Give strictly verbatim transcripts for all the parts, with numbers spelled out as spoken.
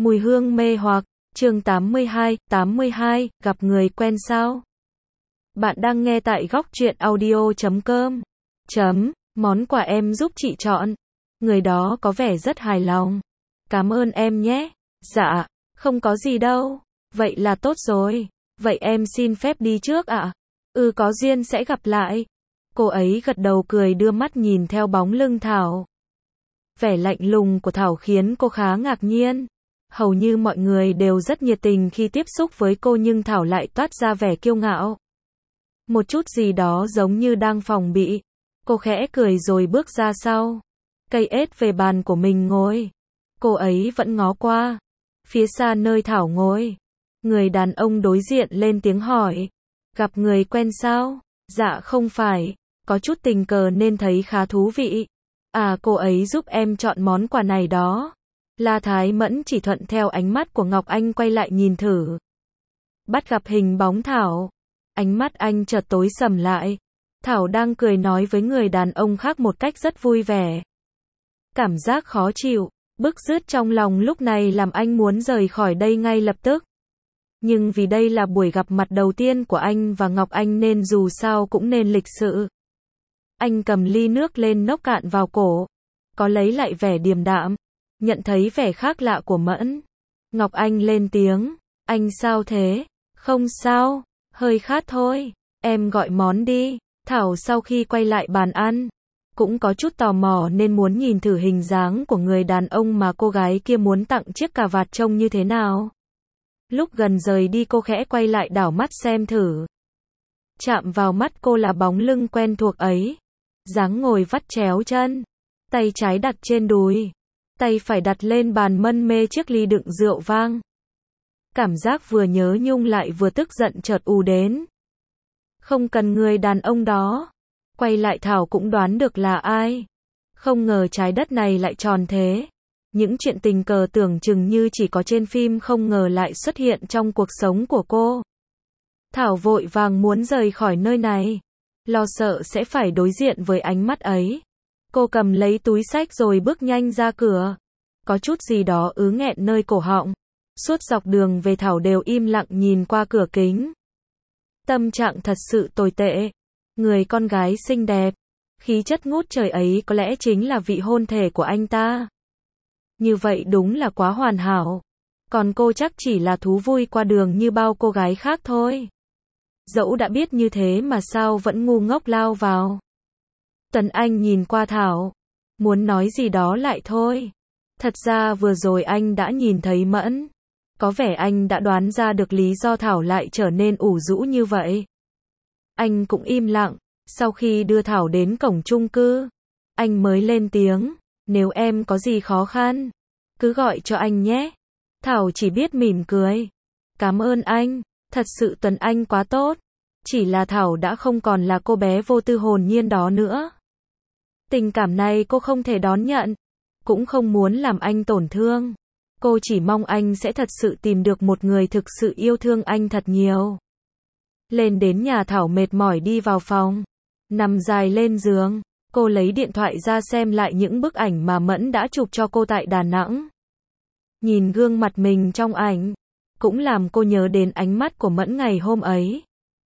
Mùi hương mê hoặc, chương tám mươi hai, tám mươi hai, gặp người quen sao? Bạn đang nghe tại góc truyện audio chấm com. Chấm, món quà em giúp chị chọn. Người đó có vẻ rất hài lòng. Cảm ơn em nhé. Dạ, không có gì đâu. Vậy là tốt rồi. Vậy em xin phép đi trước ạ. À? Ừ, có duyên sẽ gặp lại. Cô ấy gật đầu cười đưa mắt nhìn theo bóng lưng Thảo. Vẻ lạnh lùng của Thảo khiến cô khá ngạc nhiên. Hầu như mọi người đều rất nhiệt tình khi tiếp xúc với cô nhưng Thảo lại toát ra vẻ kiêu ngạo. Một chút gì đó giống như đang phòng bị. Cô khẽ cười rồi bước ra sau. Cây ết về bàn của mình ngồi. Cô ấy vẫn ngó qua. Phía xa nơi Thảo ngồi. Người đàn ông đối diện lên tiếng hỏi. Gặp người quen sao? Dạ không phải. Có chút tình cờ nên thấy khá thú vị. À, cô ấy giúp em chọn món quà này đó. La Thái Mẫn chỉ thuận theo ánh mắt của Ngọc Anh quay lại nhìn thử. Bắt gặp hình bóng Thảo. Ánh mắt anh chợt tối sầm lại. Thảo đang cười nói với người đàn ông khác một cách rất vui vẻ. Cảm giác khó chịu, bứt rứt trong lòng lúc này làm anh muốn rời khỏi đây ngay lập tức. Nhưng vì đây là buổi gặp mặt đầu tiên của anh và Ngọc Anh nên dù sao cũng nên lịch sự. Anh cầm ly nước lên nốc cạn vào cổ. Có lấy lại vẻ điềm đạm. Nhận thấy vẻ khác lạ của Mẫn. Ngọc Anh lên tiếng. Anh sao thế? Không sao. Hơi khát thôi. Em gọi món đi. Thảo sau khi quay lại bàn ăn. Cũng có chút tò mò nên muốn nhìn thử hình dáng của người đàn ông mà cô gái kia muốn tặng chiếc cà vạt trông như thế nào. Lúc gần rời đi cô khẽ quay lại đảo mắt xem thử. Chạm vào mắt cô là bóng lưng quen thuộc ấy. Dáng ngồi vắt chéo chân. Tay trái đặt trên đùi. Tay phải đặt lên bàn mân mê chiếc ly đựng rượu vang. Cảm giác vừa nhớ nhung lại vừa tức giận chợt ùa đến. Không cần người đàn ông đó. Quay lại Thảo cũng đoán được là ai. Không ngờ trái đất này lại tròn thế. Những chuyện tình cờ tưởng chừng như chỉ có trên phim không ngờ lại xuất hiện trong cuộc sống của cô. Thảo vội vàng muốn rời khỏi nơi này. Lo sợ sẽ phải đối diện với ánh mắt ấy. Cô cầm lấy túi xách rồi bước nhanh ra cửa. Có chút gì đó ứ nghẹn nơi cổ họng. Suốt dọc đường về Thảo đều im lặng nhìn qua cửa kính. Tâm trạng thật sự tồi tệ. Người con gái xinh đẹp, khí chất ngút trời ấy có lẽ chính là vị hôn thê của anh ta. Như vậy đúng là quá hoàn hảo. Còn cô chắc chỉ là thú vui qua đường như bao cô gái khác thôi. Dẫu đã biết như thế mà sao vẫn ngu ngốc lao vào. Tuấn Anh nhìn qua Thảo. Muốn nói gì đó lại thôi. Thật ra vừa rồi anh đã nhìn thấy Mẫn. Có vẻ anh đã đoán ra được lý do Thảo lại trở nên ủ rũ như vậy. Anh cũng im lặng. Sau khi đưa Thảo đến cổng chung cư, anh mới lên tiếng. Nếu em có gì khó khăn, cứ gọi cho anh nhé. Thảo chỉ biết mỉm cười. Cảm ơn anh. Thật sự Tuấn Anh quá tốt. Chỉ là Thảo đã không còn là cô bé vô tư hồn nhiên đó nữa. Tình cảm này cô không thể đón nhận. Cũng không muốn làm anh tổn thương. Cô chỉ mong anh sẽ thật sự tìm được một người thực sự yêu thương anh thật nhiều. Lên đến nhà Thảo mệt mỏi đi vào phòng. Nằm dài lên giường. Cô lấy điện thoại ra xem lại những bức ảnh mà Mẫn đã chụp cho cô tại Đà Nẵng. Nhìn gương mặt mình trong ảnh. Cũng làm cô nhớ đến ánh mắt của Mẫn ngày hôm ấy.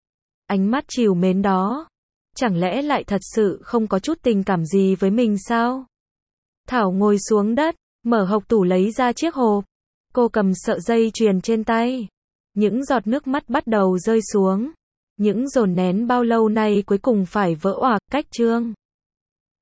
Ánh mắt trìu mến đó. Chẳng lẽ lại thật sự không có chút tình cảm gì với mình sao? Thảo ngồi xuống đất. Mở hộc tủ lấy ra chiếc hộp. Cô cầm sợi dây chuyền trên tay. Những giọt nước mắt bắt đầu rơi xuống. Những dồn nén bao lâu nay cuối cùng phải vỡ òa. Cách chương